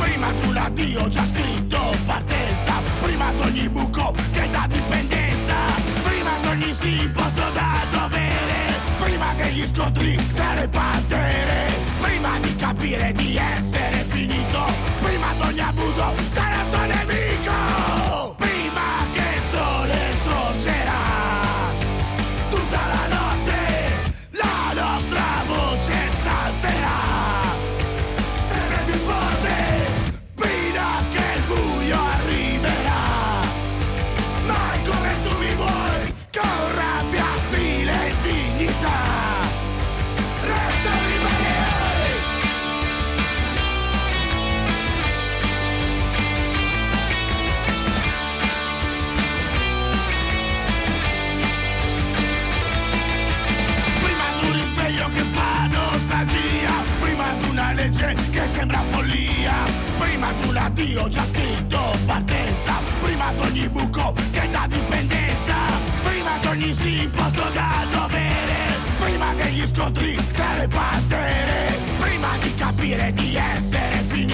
prima di un addio già scritto partenza, prima di ogni buco che dà dipendenza, prima di ogni sì imposto da dovere, prima degli scontri tra le pantere, prima di capire di essere finito, prima di ogni abuso sarà tuo nemico, prima che il sole sorgerà tutta la notte, la nostra voce salterà sempre più forte, fino a che il buio arriverà, mai come tu mi vuoi, con rabbia, stile e dignità, resto rimanere. Prima di un risveglio che fa nostalgia, prima di una legge che sembra follia, prima di un addio già scritto partenza, prima di ogni buco che dà dipendenza, prima di ogni sì imposto da dovere, prima degli scontri tra le pantere, prima di capire di essere finito,